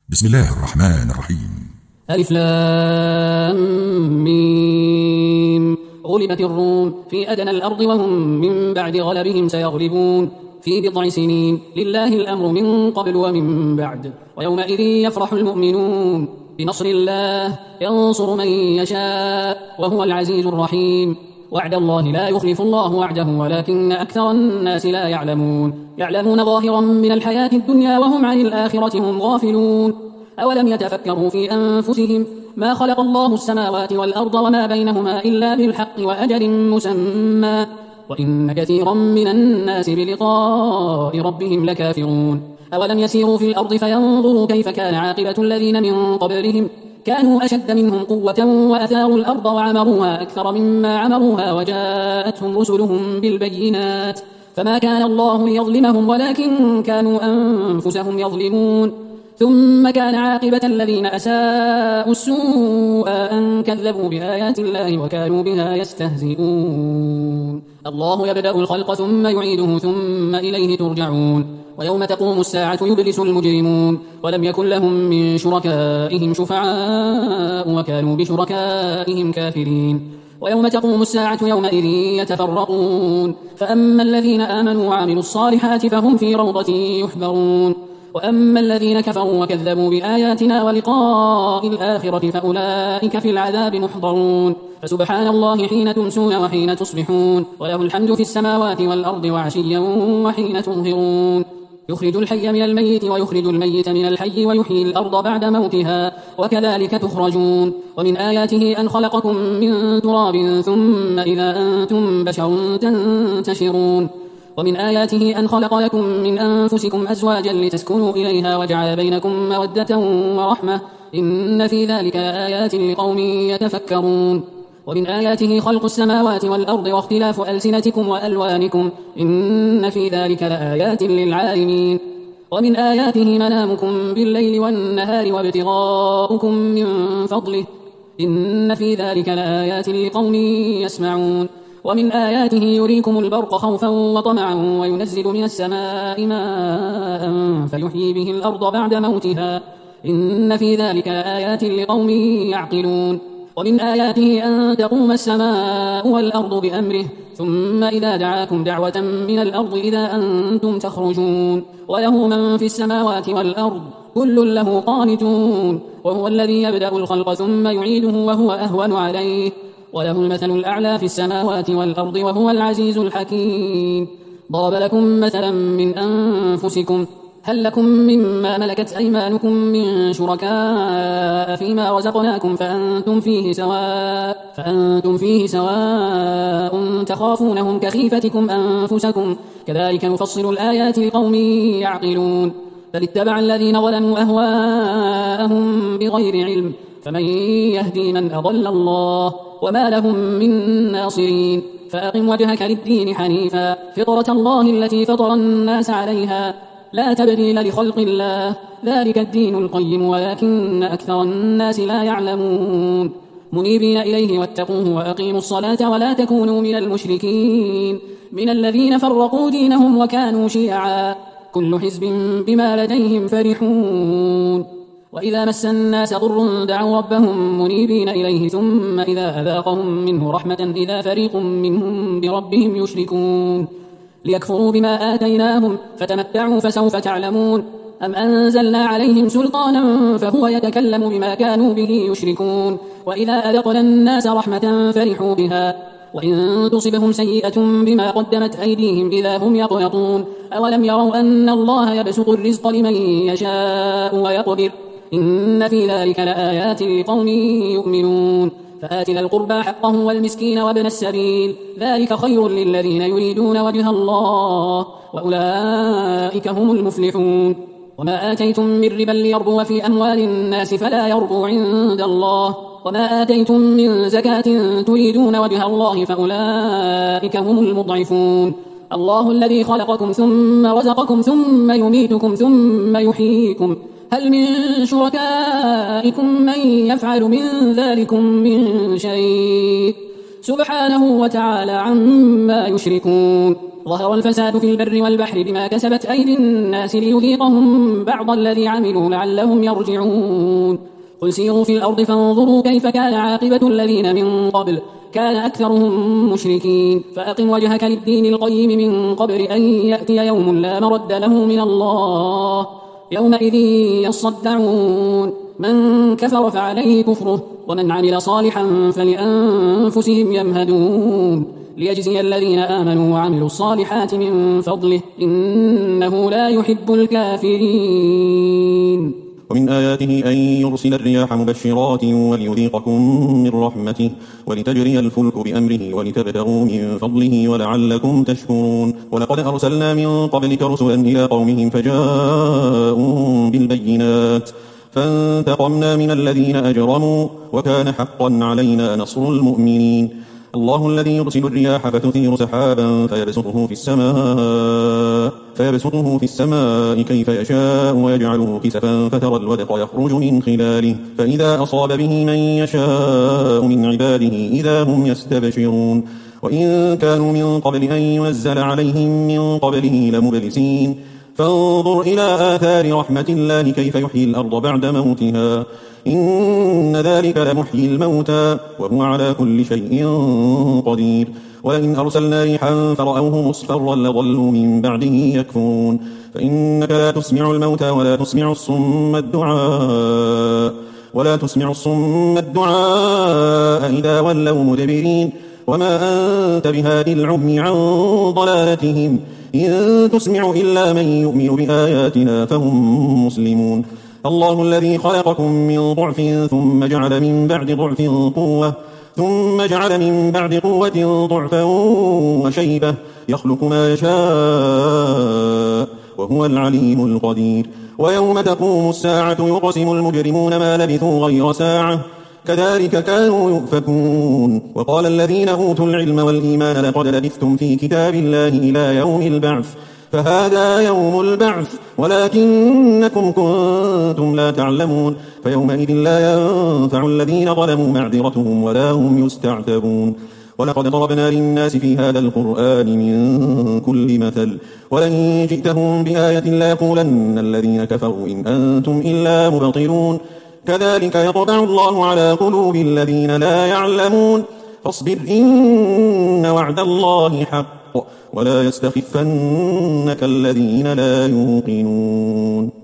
بسم الله الرحمن الرحيم. ألف لام ميم. غلبت الروم في أدنى الأرض وهم من بعد غلبهم سيغلبون في بضع سنين، لله الأمر من قبل ومن بعد. ويومئذ يفرح المؤمنون بنصر الله، ينصر من يشاء وهو العزيز الرحيم. وعد الله لا يخلف الله وعده ولكن أكثر الناس لا يعلمون. يعلمون ظاهرا من الحياة الدنيا وهم عن الآخرة هم غافلون. أولم يتفكروا في أنفسهم ما خلق الله السماوات والأرض وما بينهما إلا بالحق وأجل مسمى، وإن كثيرا من الناس بلقاء ربهم لكافرون. أولم يسيروا في الأرض فينظروا كيف كان عاقبة الذين من قبلهم، كانوا أشد منهم قوة وأثاروا الأرض وعمروها أكثر مما عمروها وجاءتهم رسلهم بالبينات، فما كان الله ليظلمهم ولكن كانوا أنفسهم يظلمون. ثم كان عاقبة الذين أساءوا السوء أن كذبوا بآيات الله وكانوا بها يستهزئون. الله يبدأ الخلق ثم يعيده ثم إليه ترجعون. ويوم تقوم الساعة يبلس المجرمون ولم يكن لهم من شركائهم شفعاء وكانوا بشركائهم كافرين. ويوم تقوم الساعة يومئذ يتفرقون، فأما الذين آمنوا وعملوا الصالحات فهم في روضة يحبرون، وأما الذين كفروا وكذبوا بآياتنا ولقاء الآخرة فأولئك في العذاب محضرون. فسبحان الله حين تمسون وحين تصبحون، وله الحمد في السماوات والأرض وعشيا وحين تظهرون. يخرج الحي من الميت ويخرج الميت من الحي ويحيي الأرض بعد موتها وكذلك تخرجون. ومن آياته أن خلقكم من تراب ثم إذا أنتم بشر تنتشرون. ومن آياته أن خلق لكم من أنفسكم أزواجا لتسكنوا إليها وجعل بينكم مودة ورحمة، إن في ذلك آيات لقوم يتفكرون. ومن آياته خلق السماوات والأرض واختلاف ألسنتكم وألوانكم، إن في ذلك لآيات للعالمين. ومن آياته منامكم بالليل والنهار وابتغاؤكم من فضله، إن في ذلك لآيات لقوم يسمعون. ومن آياته يريكم البرق خوفا وطمعا وينزل من السماء ماء فيحيي به الأرض بعد موتها، إن في ذلك آيات لقوم يعقلون. ومن آياته أن تقوم السماء والأرض بأمره ثم إذا دعاكم دعوة من الأرض إذا أنتم تخرجون. وله من في السماوات والأرض كل له قانتون، وهو الذي يبدأ الخلق ثم يعيده وهو أهون عليه، وله المثل الأعلى في السماوات والأرض وهو العزيز الحكيم. ضرب لكم مثلا من أنفسكم، هل لكم مما ملكت أيمانكم من شركاء فيما رزقناكم فأنتم فيه سواء تخافونهم كخيفتكم أنفسكم، كذلك نفصل الآيات لقوم يعقلون. بل اتبع الذين ظلموا أهواءهم بغير علم، فمن يهدي من أضل الله وما لهم من ناصرين. فأقم وجهك للدين حنيفا فطرة الله التي فطر الناس عليها لا تبديل لخلق الله، ذلك الدين القيم ولكن أكثر الناس لا يعلمون. منيبين إليه واتقوه وأقيموا الصلاة ولا تكونوا من المشركين من الذين فرقوا دينهم وكانوا شيعا، كل حزب بما لديهم فرحون. وإذا مس الناس ضر دعوا ربهم منيبين إليه ثم إذا أذاقهم منه رحمة إذا فريق منهم بربهم يشركون، ليكفروا بما آتيناهم فتمتعوا فسوف تعلمون. أم أنزلنا عليهم سلطانا فهو يتكلم بما كانوا به يشركون. وإذا أذقنا الناس رحمة فرحوا بها وإن تصبهم سيئة بما قدمت أيديهم إذا هم يقنطون. أولم يروا أن الله يبسط الرزق لمن يشاء ويقدر، إن في ذلك لآيات لقوم يؤمنون. فآت ذا القربى حقه والمسكين وابن السبيل، ذلك خير للذين يريدون وجه الله وأولئك هم المفلحون. وما آتيتم من ربا ليربو في أموال الناس فلا يربو عند الله، وما آتيتم من زكاة تريدون وجه الله فأولئك هم المضعفون. الله الذي خلقكم ثم رزقكم ثم يميتكم ثم يحييكم، هل من شركائكم من يفعل من ذلكم من شيء؟ سبحانه وتعالى عما يشركون. ظهر الفساد في البر والبحر بما كسبت أيدي الناس ليذيقهم بعض الذي عملوا لعلهم يرجعون. قل سيروا في الأرض فانظروا كيف كان عاقبة الذين من قبل كان أكثرهم مشركين. فأقم وجهك للدين القيم من قبل أن يأتي يوم لا مرد له من الله يومئذ يصدعون. من كفر فعليه كفره ومن عمل صالحا فلأنفسهم يمهدون ليجزي الذين آمنوا وعملوا الصالحات من فضله إنه لا يحب الكافرين. ومن آياته أن يرسل الرياح مبشرات وليذيقكم من رحمته ولتجري الفلك بأمره ولتبتغوا من فضله ولعلكم تشكرون. ولقد أرسلنا من قبلك رسلا إلى قومهم فجاءوا بالبينات فانتقمنا من الذين أجرموا وكان حقا علينا نصر المؤمنين. الله الذي يرسل الرياح فتثير سحابا فيبسطه في السماء كيف يشاء ويجعله كسفا فترى الودق يخرج من خلاله فإذا أصاب به من يشاء من عباده إذا هم يستبشرون. وإن كانوا من قبل أن ينزل عليهم من قبله لمبلسين. فانظر إلى آثار رحمة الله كيف يحيي الأرض بعد موتها إن ذلك لمحيي الموتى وهو على كل شيء قدير. ولئن أرسلنا ريحا فرأوه مصفرا لظلوا من بعده يكفرون. فإنك لا تسمع الموتى ولا تسمع الصم الدعاء إذا ولوا مدبرين. وما أنت بهادي العمي عن ضلالتهم إن تسمع إلا من يؤمن بآياتنا فهم مسلمون. الله الذي خلقكم من ضعف ثم جعل من بعد قوة ضعفا وشيبة يخلق ما يشاء وهو العليم القدير. ويوم تقوم الساعة يقسم المجرمون ما لبثوا غير ساعة كذلك كانوا يؤفكون. وقال الذين أوتوا العلم والإيمان لقد لبثتم في كتاب الله إلى يوم البعث فهذا يوم البعث ولكنكم كنتم لا تعلمون. فيومئذ لا ينفع الذين ظلموا معذرتهم ولا هم يستعتبون. ولقد ضربنا للناس في هذا القرآن من كل مثل ولئن جئتهم بآية ليقولن الذين كفروا إن أنتم إلا مبطلون. كذلك يطبع الله على قلوب الذين لا يعلمون. فاصبر إن وعد الله حق ولا يستخفنك الذين لا يوقنون.